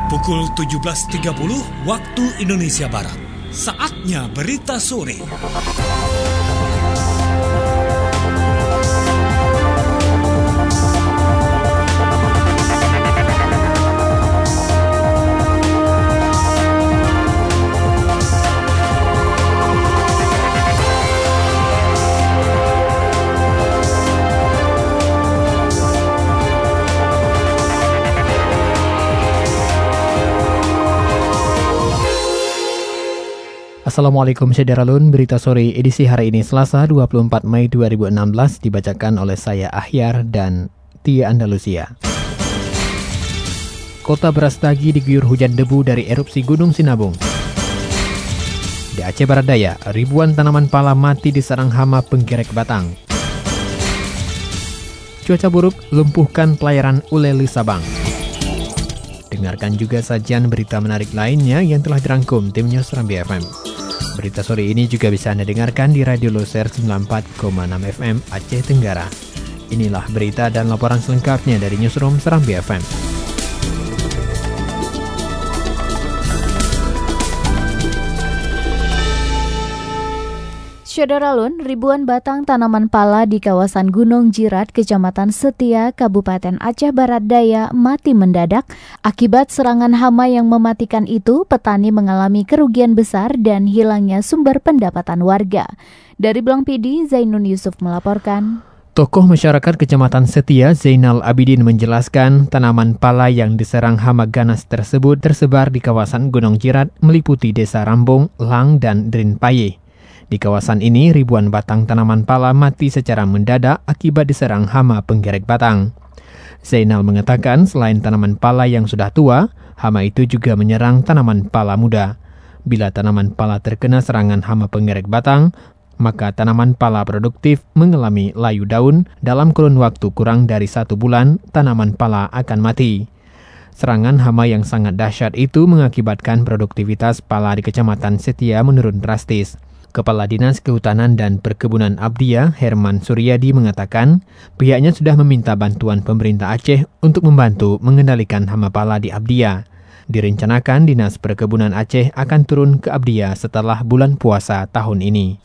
Pukul 17.30 waktu Indonesia Barat. Saatnya berita sore. Assalamualaikum Syederalun, berita sore edisi hari ini Selasa 24 Mei 2016 dibacakan oleh saya Ahyar dan Tia Andalusia. Kota Brastagi diguyur hujan debu dari erupsi Gunung Sinabung. Di Aceh Barat Daya, ribuan tanaman pala mati diserang hama penggerek batang. Cuaca buruk lumpuhkan pelayaran Uleli Sabang. Dengarkan juga sajian berita menarik lainnya yang telah dirangkum tim News Serambi FM. Berita sore ini juga bisa Anda dengarkan di Radio Loser 94,6 FM Aceh Tenggara. Inilah berita dan laporan selengkapnya dari Newsroom Serambi FM. Syederalun, ribuan batang tanaman pala di kawasan Gunung Jirat, Kecamatan Setia, Kabupaten Aceh Barat Daya mati mendadak. Akibat serangan hama yang mematikan itu, petani mengalami kerugian besar dan hilangnya sumber pendapatan warga. Dari Blang PD, Zainun Yusuf melaporkan. Tokoh masyarakat Kecamatan Setia, Zainal Abidin menjelaskan tanaman pala yang diserang hama ganas tersebut tersebar di kawasan Gunung Jirat meliputi Desa Rambung, Lang, dan Drinpaye. Di kawasan ini, ribuan batang tanaman pala mati secara mendadak akibat diserang hama penggerek batang. Zainal mengatakan selain tanaman pala yang sudah tua, hama itu juga menyerang tanaman pala muda. Bila tanaman pala terkena serangan hama penggerek batang, maka tanaman pala produktif mengalami layu daun. Dalam kurun waktu kurang dari 1 bulan, tanaman pala akan mati. Serangan hama yang sangat dahsyat itu mengakibatkan produktivitas pala di Kecamatan Setia menurun drastis. Kepala Dinas Kehutanan dan Perkebunan Abdia, Herman Suryadi mengatakan, pihaknya sudah meminta bantuan pemerintah Aceh untuk membantu mengendalikan hama pala di Abdia. Direncanakan Dinas Perkebunan Aceh akan turun ke Abdia setelah bulan puasa tahun ini.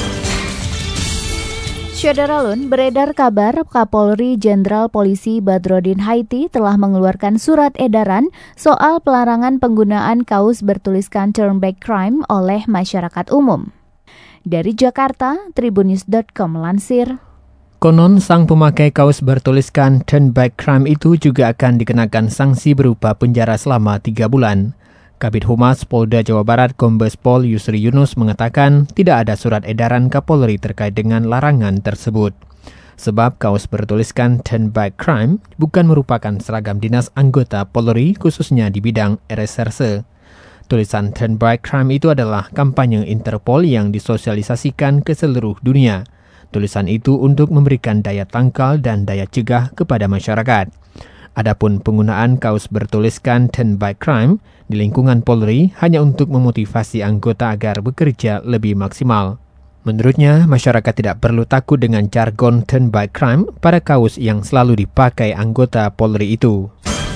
Syederalun, beredar kabar Kapolri Jenderal Polisi Badrodin Haiti telah mengeluarkan surat edaran soal pelarangan penggunaan kaos bertuliskan Turn Back Crime oleh masyarakat umum. Dari Jakarta, Tribunnews.com melansir. Konon sang pemakai kaos bertuliskan Turn Back Crime itu juga akan dikenakan sanksi berupa penjara selama 3 bulan. Kabid Humas Polda Jawa Barat Kombes Pol Yusri Yunus mengatakan tidak ada surat edaran Kapolri terkait dengan larangan tersebut. Sebab kaos bertuliskan Turn Back Crime bukan merupakan seragam dinas anggota Polri khususnya di bidang reserse. Tulisan Turn Back Crime itu adalah kampanye Interpol yang disosialisasikan ke seluruh dunia. Tulisan itu untuk memberikan daya tangkal dan daya cegah kepada masyarakat. Adapun penggunaan kaos bertuliskan Turn Back Crime di lingkungan Polri hanya untuk memotivasi anggota agar bekerja lebih maksimal. Menurutnya, masyarakat tidak perlu takut dengan jargon Turn Back Crime pada kaos yang selalu dipakai anggota Polri itu.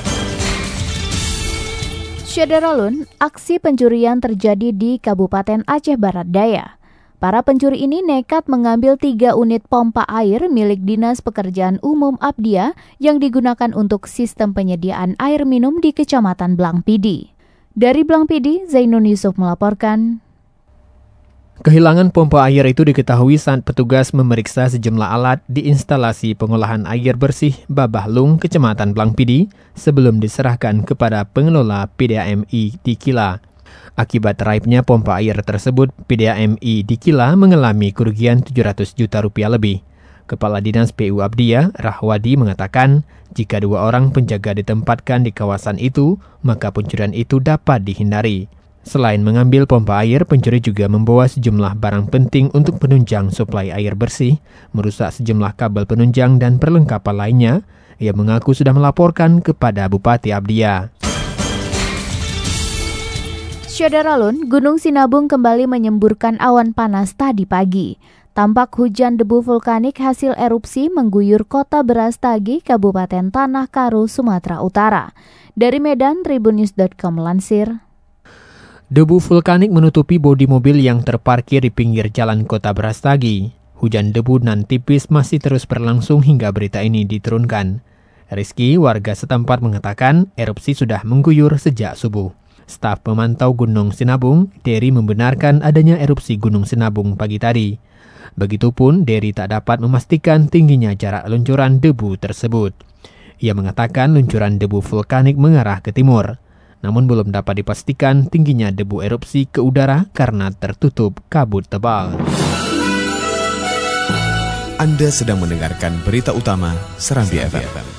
Syederalun, aksi pencurian terjadi di Kabupaten Aceh Barat Daya. Para pencuri ini nekat mengambil 3 unit pompa air milik Dinas Pekerjaan Umum Abdia yang digunakan untuk sistem penyediaan air minum di Kecamatan Blang PD. Dari Blang PD, Zainun Yusuf melaporkan. Kehilangan pompa air itu diketahui saat petugas memeriksa sejumlah alat di instalasi pengolahan air bersih Babahlung, Kecamatan Blang PD, sebelum diserahkan kepada pengelola PDAMI di Kila. Akibat raibnya pompa air tersebut, PDAMI di Kila mengalami kerugian 700 juta rupiah lebih. Kepala Dinas PU Abdia, Rahwadi, mengatakan jika 2 orang penjaga ditempatkan di kawasan itu, maka pencurian itu dapat dihindari. Selain mengambil pompa air, pencuri juga membawa sejumlah barang penting untuk penunjang suplai air bersih, merusak sejumlah kabel penunjang dan perlengkapan lainnya. Ia mengaku sudah melaporkan kepada Bupati Abdia. Syederalun, Gunung Sinabung kembali menyemburkan awan panas tadi pagi. Tampak hujan debu vulkanik hasil erupsi mengguyur kota Brastagi, Kabupaten Tanah Karu, Sumatera Utara. Dari Medan, Tribunnews.com melansir. Debu vulkanik menutupi bodi mobil yang terparkir di pinggir jalan kota Brastagi. Hujan debu nan tipis masih terus berlangsung hingga berita ini diturunkan. Rizky, warga setempat mengatakan erupsi sudah mengguyur sejak subuh. Staf pemantau Gunung Sinabung, Dery, membenarkan adanya erupsi Gunung Sinabung pagi tadi. Begitupun, Dery tak dapat memastikan tingginya jarak luncuran debu tersebut. Ia mengatakan luncuran debu vulkanik mengarah ke timur. Namun belum dapat dipastikan tingginya debu erupsi ke udara karena tertutup kabut tebal. Anda sedang mendengarkan berita utama Serambi FM.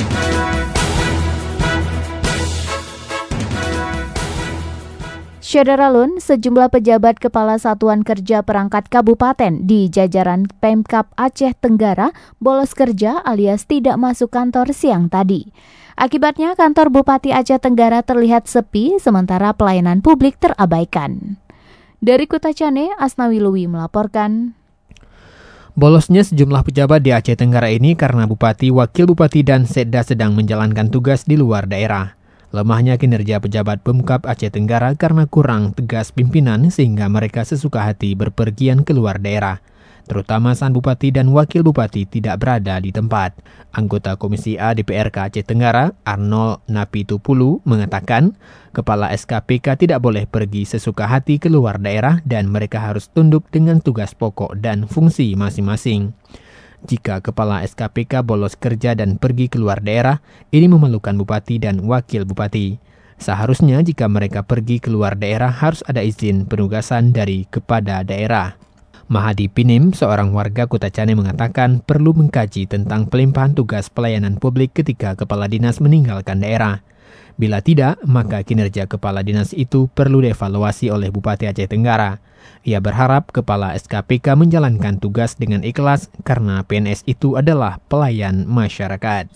Syederalun, sejumlah pejabat kepala satuan kerja perangkat kabupaten di jajaran Pemkab Aceh Tenggara bolos kerja alias tidak masuk kantor siang tadi. Akibatnya kantor Bupati Aceh Tenggara terlihat sepi sementara pelayanan publik terabaikan. Dari Kutacane, Asnawi Luwi melaporkan. Bolosnya sejumlah pejabat di Aceh Tenggara ini karena Bupati, Wakil Bupati, dan Sekda sedang menjalankan tugas di luar daerah. Lemahnya kinerja pejabat Pemkab Aceh Tenggara karena kurang tegas pimpinan sehingga mereka sesuka hati berpergian ke luar daerah. Terutama Sang Bupati dan Wakil Bupati tidak berada di tempat. Anggota Komisi A DPRK Aceh Tenggara, Arnold Napitupulu, mengatakan Kepala SKPK tidak boleh pergi sesuka hati ke luar daerah dan mereka harus tunduk dengan tugas pokok dan fungsi masing-masing. Jika Kepala SKPK bolos kerja dan pergi ke luar daerah, ini memalukan Bupati dan Wakil Bupati. Seharusnya jika mereka pergi ke luar daerah harus ada izin penugasan dari kepada daerah. Mahadi Pinim, seorang warga Kutacane, mengatakan perlu mengkaji tentang pelimpahan tugas pelayanan publik ketika kepala dinas meninggalkan daerah. Bila tidak, maka kinerja kepala dinas itu perlu dievaluasi oleh Bupati Aceh Tenggara. Ia berharap Kepala SKPK menjalankan tugas dengan ikhlas karena PNS itu adalah pelayan masyarakat.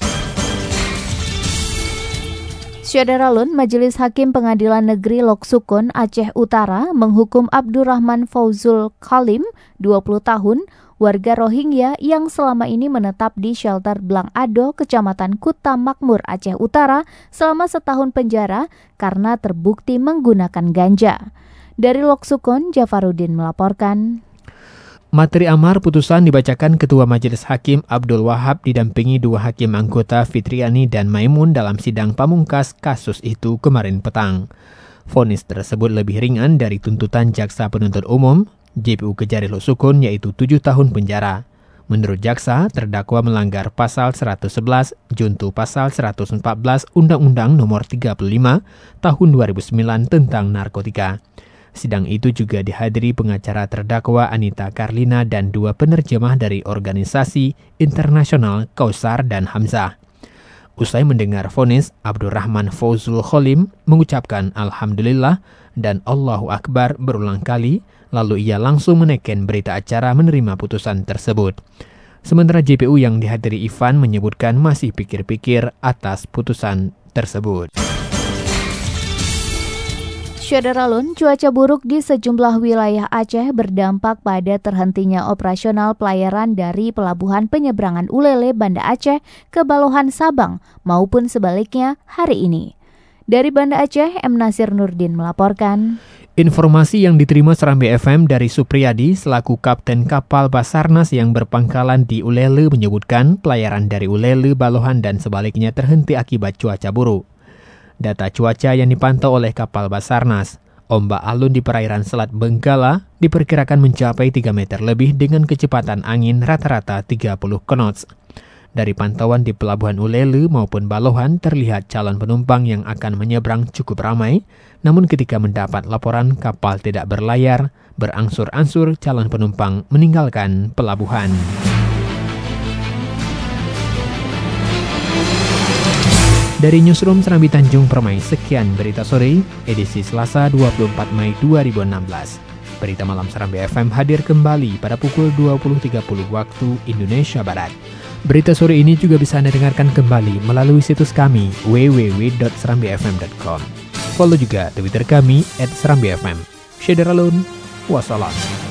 Syederalun, Majelis Hakim Pengadilan Negeri Lok Sukun, Aceh Utara menghukum Abdurrahman Fauzul Khalim, 20 tahun, warga Rohingya yang selama ini menetap di shelter Blang Ado, Kecamatan Kuta Makmur, Aceh Utara, selama 1 tahun penjara karena terbukti menggunakan ganja. Dari Lok Sukun, Jafarudin melaporkan. Materi amar putusan dibacakan Ketua Majelis Hakim Abdul Wahab didampingi 2 hakim anggota Fitriani dan Maimun dalam sidang pamungkas kasus itu kemarin petang. Vonis tersebut lebih ringan dari tuntutan Jaksa Penuntut Umum, JPU Kejari Lok Sukun, yaitu 7 tahun penjara. Menurut jaksa, terdakwa melanggar pasal 111 junto pasal 114 Undang-Undang Nomor 35 Tahun 2009 tentang narkotika. Sidang itu juga dihadiri pengacara terdakwa Anita Karlina dan 2 penerjemah dari organisasi internasional Kausar dan Hamzah. Usai mendengar vonis, Abdurrahman Fauzul Khalim mengucapkan Alhamdulillah dan Allahu Akbar berulang kali, lalu ia langsung meneken berita acara menerima putusan tersebut. Sementara JPU yang dihadiri Ivan menyebutkan masih pikir-pikir atas putusan tersebut. Syederalun, cuaca buruk di sejumlah wilayah Aceh berdampak pada terhentinya operasional pelayaran dari Pelabuhan Penyeberangan Ulele Banda Aceh ke Balohan Sabang maupun sebaliknya hari ini. Dari Banda Aceh, M. Nasir Nurdin melaporkan. Informasi yang diterima Serambi FM dari Supriyadi selaku Kapten Kapal Basarnas yang berpangkalan di Ulele menyebutkan pelayaran dari Ulele, Balohan dan sebaliknya terhenti akibat cuaca buruk. Data cuaca yang dipantau oleh kapal Basarnas, ombak alun di perairan Selat Benggala diperkirakan mencapai 3 meter lebih dengan kecepatan angin rata-rata 30 knots. Dari pantauan di Pelabuhan Ulele maupun Balohan terlihat calon penumpang yang akan menyeberang cukup ramai, namun ketika mendapat laporan kapal tidak berlayar, berangsur-angsur calon penumpang meninggalkan pelabuhan. Dari Newsroom Serambi Tanjung Permai, sekian berita sore, edisi Selasa 24 Mei 2016. Berita malam Serambi FM hadir kembali pada pukul 20.30 waktu Indonesia Barat. Berita sore ini juga bisa Anda dengarkan kembali melalui situs kami www.serambifm.com. Follow juga Twitter kami @serambifm. Syederalun, wassalam.